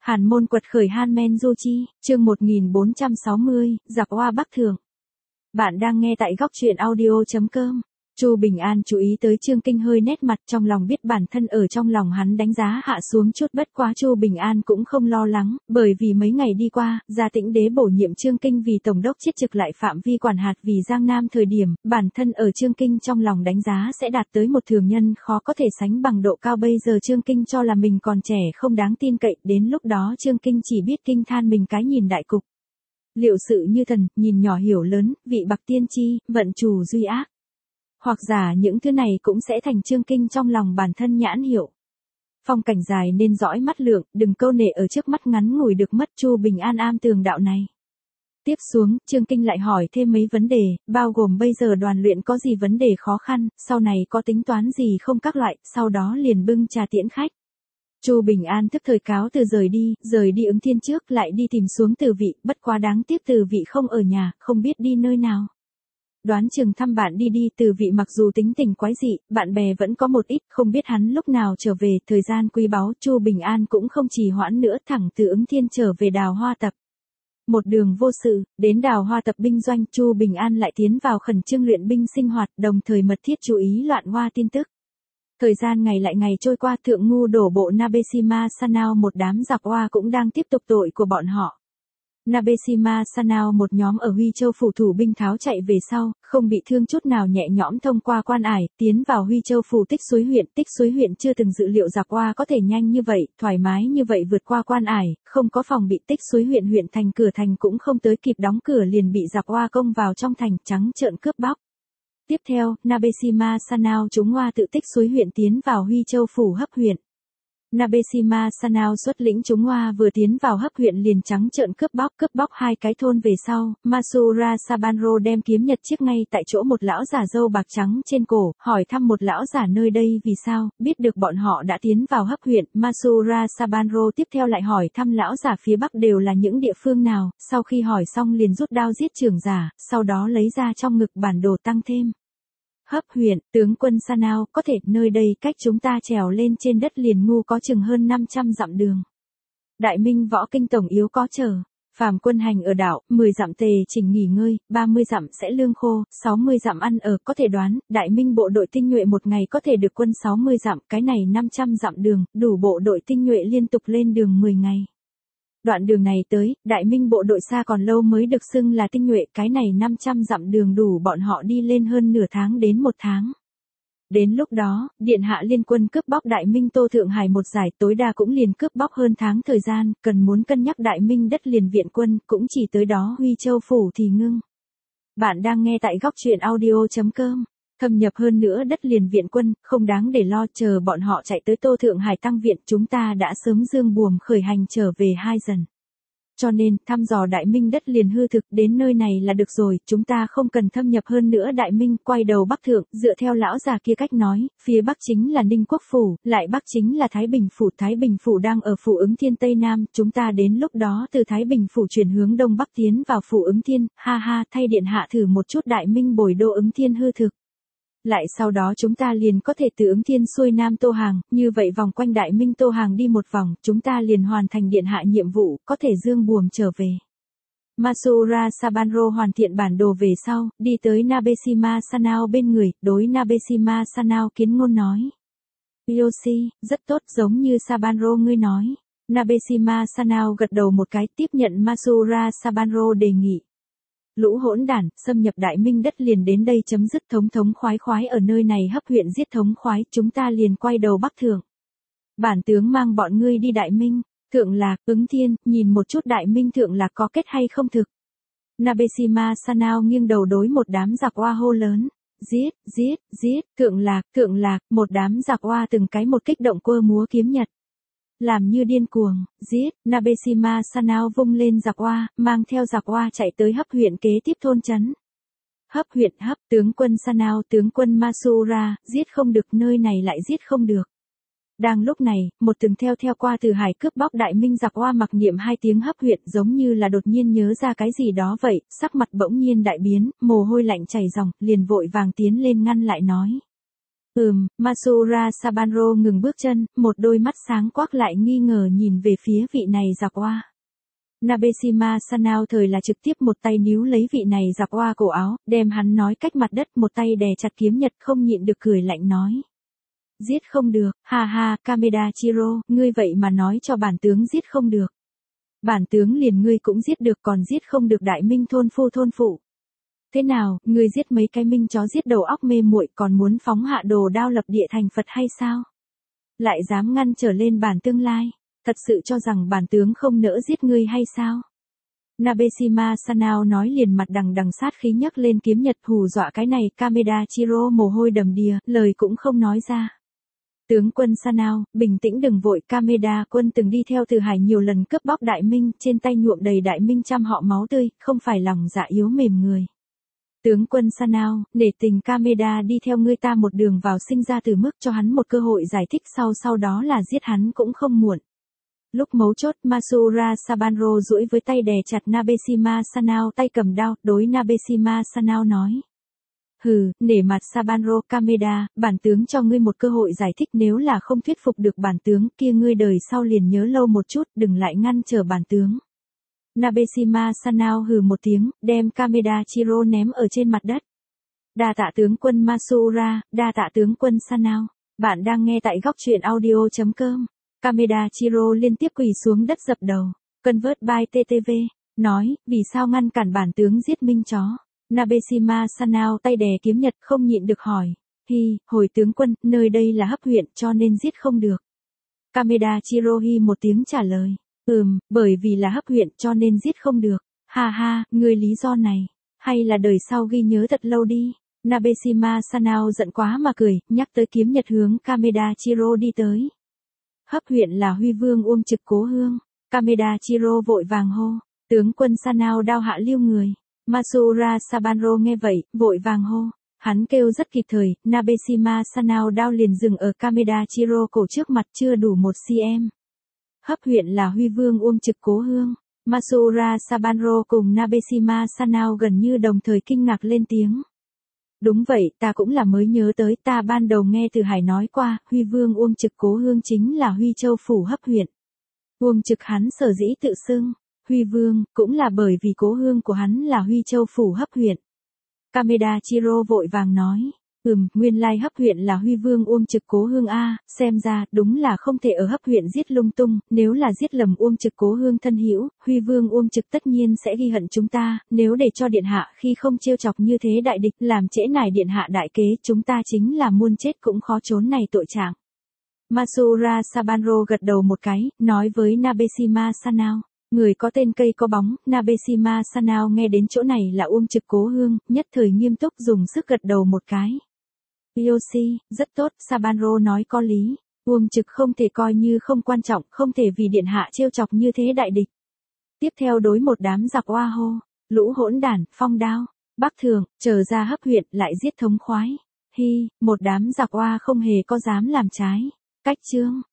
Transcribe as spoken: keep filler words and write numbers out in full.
Hàn Môn quật khởi Hanmen Du Chi, chương một nghìn bốn trăm sáu mươi, giặc Hoa Bắc Thượng. Bạn đang nghe tại góc truyện audio chấm com. Chu Bình An chú ý tới Trương Kinh hơi nét mặt, trong lòng biết bản thân ở trong lòng hắn đánh giá hạ xuống chút, bất quá Chu Bình An cũng không lo lắng, bởi vì mấy ngày đi qua, Gia Tĩnh Đế bổ nhiệm Trương Kinh vì tổng đốc chiết trực lại phạm vi quản hạt vì Giang Nam thời điểm, bản thân ở Trương Kinh trong lòng đánh giá sẽ đạt tới một thường nhân khó có thể sánh bằng độ cao, bây giờ Trương Kinh cho là mình còn trẻ không đáng tin cậy, đến lúc đó Trương Kinh chỉ biết kinh than mình cái nhìn đại cục. Liệu sự như thần, nhìn nhỏ hiểu lớn, vị bạc tiên tri, vận chủ duy ác. Hoặc giả những thứ này cũng sẽ thành Trương Kinh trong lòng bản thân nhãn hiệu. Phong cảnh dài nên dõi mắt lượng, đừng câu nệ ở trước mắt ngắn ngủi được mất. Chu Bình An am tường đạo này. Tiếp xuống, Trương Kinh lại hỏi thêm mấy vấn đề, bao gồm bây giờ đoàn luyện có gì vấn đề khó khăn, sau này có tính toán gì không các loại, sau đó liền bưng trà tiễn khách. Chu Bình An tức thời cáo từ rời đi, rời đi Ứng Thiên trước lại đi tìm xuống Từ Vị, bất quá đáng tiếc Từ Vị không ở nhà, không biết đi nơi nào. Đoán chừng thăm bạn đi đi. Từ Vị mặc dù tính tình quái dị, bạn bè vẫn có một ít, không biết hắn lúc nào trở về, thời gian quý báu, Chu Bình An cũng không trì hoãn nữa, thẳng từ Ứng Thiên trở về Đào Hoa Tập. Một đường vô sự, đến Đào Hoa Tập binh doanh, Chu Bình An lại tiến vào khẩn trương luyện binh sinh hoạt, đồng thời mật thiết chú ý loạn hoa tin tức. Thời gian ngày lại ngày trôi qua, Thượng Ngu đổ bộ Nabesima Sanao, một đám giặc Hoa cũng đang tiếp tục tội của bọn họ. Nabesima Sanao một nhóm ở Huy Châu phủ thủ binh tháo chạy về sau, không bị thương chút nào, nhẹ nhõm thông qua quan ải, tiến vào Huy Châu phủ Tích Suối huyện. Tích Suối huyện chưa từng dự liệu giặc Hoa có thể nhanh như vậy, thoải mái như vậy vượt qua quan ải, không có phòng bị. Tích Suối huyện huyện thành cửa thành cũng không tới kịp đóng cửa liền bị giặc Hoa công vào trong thành, trắng trợn cướp bóc. Tiếp theo, Nabesima Sanao chúng Hoa tự Tích Suối huyện tiến vào Huy Châu phủ Hấp huyện. Nabesima Sanao xuất lĩnh chúng Hoa vừa tiến vào Hấp huyện liền trắng trợn cướp bóc, cướp bóc hai cái thôn về sau, Masura Sabanro đem kiếm nhật chiếc ngay tại chỗ một lão giả râu bạc trắng trên cổ, hỏi thăm một lão giả nơi đây vì sao, biết được bọn họ đã tiến vào Hấp huyện, Masura Sabanro tiếp theo lại hỏi thăm lão giả phía Bắc đều là những địa phương nào, sau khi hỏi xong liền rút đao giết trưởng giả, sau đó lấy ra trong ngực bản đồ tăng thêm. Hấp huyện, tướng quân Sanao, có thể, nơi đây cách chúng ta trèo lên trên đất liền ngu có chừng hơn năm trăm dặm đường. Đại Minh võ kinh tổng yếu có chờ. Phàm quân hành ở đảo, mười dặm tề chỉnh nghỉ ngơi, ba mươi dặm sẽ lương khô, sáu mươi dặm ăn ở, có thể đoán, Đại Minh bộ đội tinh nhuệ một ngày có thể được quân sáu mươi dặm, cái này năm trăm dặm đường, đủ bộ đội tinh nhuệ liên tục lên đường mười ngày. Đoạn đường này tới, Đại Minh bộ đội xa còn lâu mới được xưng là tinh nhuệ, cái này năm trăm dặm đường đủ bọn họ đi lên hơn nửa tháng đến một tháng. Đến lúc đó, Điện hạ liên quân cướp bóc Đại Minh Tô Thượng Hải một giải, tối đa cũng liền cướp bóc hơn tháng thời gian, cần muốn cân nhắc Đại Minh đất liền viện quân, cũng chỉ tới đó Huy Châu phủ thì ngưng. Bạn đang nghe tại góc truyện audio chấm com. Thâm nhập hơn nữa đất liền viện quân, không đáng để lo, chờ bọn họ chạy tới Tô Thượng Hải tăng viện, chúng ta đã sớm dương buồm khởi hành trở về hai dần. Cho nên, thăm dò Đại Minh đất liền hư thực, đến nơi này là được rồi, chúng ta không cần thâm nhập hơn nữa Đại Minh. Quay đầu Bắc thượng, dựa theo lão già kia cách nói, phía Bắc chính là Ninh Quốc phủ, lại Bắc chính là Thái Bình phủ, Thái Bình phủ đang ở phủ Ứng Thiên Tây Nam, chúng ta đến lúc đó từ Thái Bình phủ chuyển hướng Đông Bắc tiến vào phủ Ứng Thiên, ha ha, thay điện hạ thử một chút Đại Minh bồi đô Ứng Thiên hư thực. Lại sau đó chúng ta liền có thể từ Ứng Thiên xuôi Nam Tô Hàng, như vậy vòng quanh Đại Minh Tô Hàng đi một vòng, chúng ta liền hoàn thành điện hạ nhiệm vụ, có thể dương buồm trở về. Masura Sabanro hoàn thiện bản đồ về sau, đi tới Nabesima Sanao bên người, đối Nabesima Sanao kiến ngôn nói. Yoshi, rất tốt, giống như Sabanro ngươi nói. Nabesima Sanao gật đầu một cái, tiếp nhận Masura Sabanro đề nghị. Lũ hỗn đản, xâm nhập Đại Minh đất liền đến đây chấm dứt, thống thống khoái khoái ở nơi này Hấp huyện giết thống khoái, chúng ta liền quay đầu Bắc thượng. Bản tướng mang bọn ngươi đi Đại Minh, Thượng Lạc, Ứng Thiên, nhìn một chút Đại Minh Thượng Lạc có kết hay không thực. Nabesima Sanao nghiêng đầu đối một đám giặc Hoa hô lớn, giết, giết, giết, Thượng Lạc, Thượng Lạc, một đám giặc Hoa từng cái một kích động quơ múa kiếm nhật. Làm như điên cuồng, giết, Nabesima Sanao vung lên giặc Hoa, mang theo giặc Hoa chạy tới Hấp huyện kế tiếp thôn trấn. Hấp huyện Hấp, tướng quân Sanao, tướng quân Masura, giết không được, nơi này lại giết không được. Đang lúc này, một từng theo theo qua từ hải cướp bóc Đại Minh giặc Hoa mặc niệm hai tiếng Hấp huyện, giống như là đột nhiên nhớ ra cái gì đó vậy, sắc mặt bỗng nhiên đại biến, mồ hôi lạnh chảy ròng, liền vội vàng tiến lên ngăn lại nói. Ừm, Masura Sabanro ngừng bước chân, một đôi mắt sáng quắc lại nghi ngờ nhìn về phía vị này giặc oa. Nabesima Sanao thời là trực tiếp một tay níu lấy vị này giặc oa cổ áo, đem hắn nói cách mặt đất, một tay đè chặt kiếm nhật, không nhịn được cười lạnh nói. Giết không được, ha ha, Kameda Chiro, ngươi vậy mà nói cho bản tướng giết không được. Bản tướng liền ngươi cũng giết được, còn giết không được đại minh thôn phu thôn phụ. Thế nào, ngươi giết mấy cái minh chó giết đầu óc mê muội, còn muốn phóng hạ đồ đao lập địa thành Phật hay sao? Lại dám ngăn trở lên bản tương lai, thật sự cho rằng bản tướng không nỡ giết ngươi hay sao? Nabesima Sanao nói liền, mặt đằng đằng sát khí nhấc lên kiếm nhật hù dọa cái này Kameda Chiro mồ hôi đầm đìa, lời cũng không nói ra. Tướng quân Sanao, bình tĩnh đừng vội, Kameda quân từng đi theo Từ Hải nhiều lần cướp bóc đại minh, trên tay nhuộm đầy đại minh trăm họ máu tươi, không phải lòng dạ yếu mềm người. Tướng quân Sanao, nể tình Kameda đi theo ngươi ta một đường vào, sinh ra từ mức cho hắn một cơ hội giải thích, sau sau đó là giết hắn cũng không muộn. Lúc mấu chốt, Masura Sabanro duỗi với tay đè chặt Nabesima Sanao, tay cầm đao, đối Nabesima Sanao nói. Hừ, nể mặt Sabanro, Kameda, bản tướng cho ngươi một cơ hội giải thích, nếu là không thuyết phục được bản tướng kia, ngươi đời sau liền nhớ lâu một chút, đừng lại ngăn trở bản tướng. Nabesima Sanao hừ một tiếng, đem Kameda Chiro ném ở trên mặt đất. Đa tạ tướng quân Masura, đa tạ tướng quân Sanao. Bạn đang nghe tại góc truyện audio chấm com. Kameda Chiro liên tiếp quỳ xuống đất dập đầu. Convert by tê tê vê. Nói, vì sao ngăn cản bản tướng giết minh chó? Nabesima Sanao tay đè kiếm nhật, không nhịn được hỏi. Hi, hồi tướng quân, nơi đây là hấp huyện cho nên giết không được. Kameda Chiro hi một tiếng trả lời. Ừm, bởi vì là hấp huyện cho nên giết không được. Ha ha, ngươi lý do này. Hay là đời sau ghi nhớ thật lâu đi. Nabesima Sanao giận quá mà cười, nhắc tới kiếm nhật hướng Kameda Chiro đi tới. Hấp huyện là Huy Vương Uông Trực cố hương. Kameda Chiro vội vàng hô. Tướng quân Sanao đao hạ lưu người. Masura Sabanro nghe vậy, vội vàng hô. Hắn kêu rất kịp thời, Nabesima Sanao đao liền dừng ở Kameda Chiro cổ trước mặt, chưa đủ một cm. Hấp huyện là Huy Vương Uông Trực cố hương. Masura Sabanro cùng Nabesima Sanao gần như đồng thời kinh ngạc lên tiếng. Đúng vậy, ta cũng là mới nhớ tới, ta ban đầu nghe Từ Hải nói qua, Huy Vương Uông Trực cố hương chính là Huy Châu phủ hấp huyện. Uông Trực hắn sở dĩ tự xưng Huy Vương, cũng là bởi vì cố hương của hắn là Huy Châu phủ hấp huyện. Kameda Chiro vội vàng nói. Ừm, nguyên lai hấp huyện là Huy Vương Uông Trực cố hương a, xem ra, đúng là không thể ở hấp huyện giết lung tung, nếu là giết lầm Uông Trực cố hương thân hữu, Huy Vương Uông Trực tất nhiên sẽ ghi hận chúng ta, nếu để cho điện hạ khi không trêu chọc như thế đại địch, làm trễ nải điện hạ đại kế, chúng ta chính là muôn chết cũng khó trốn này tội trạng. Masura Sabanro gật đầu một cái, nói với Nabesima Sanao. Người có tên cây có bóng, Nabesima Sanao nghe đến chỗ này là Uông Trực cố hương, nhất thời nghiêm túc dùng sức gật đầu một cái. Yoshi, rất tốt, Sabanro nói có lý. Uông Trực không thể coi như không quan trọng, không thể vì điện hạ trêu chọc như thế đại địch. Tiếp theo đối một đám giặc oa hô, lũ hỗn đản, phong đao, Bắc Thượng, chờ ra hấp huyện, lại giết thống khoái. Hi, một đám giặc oa không hề có dám làm trái. Cách chương.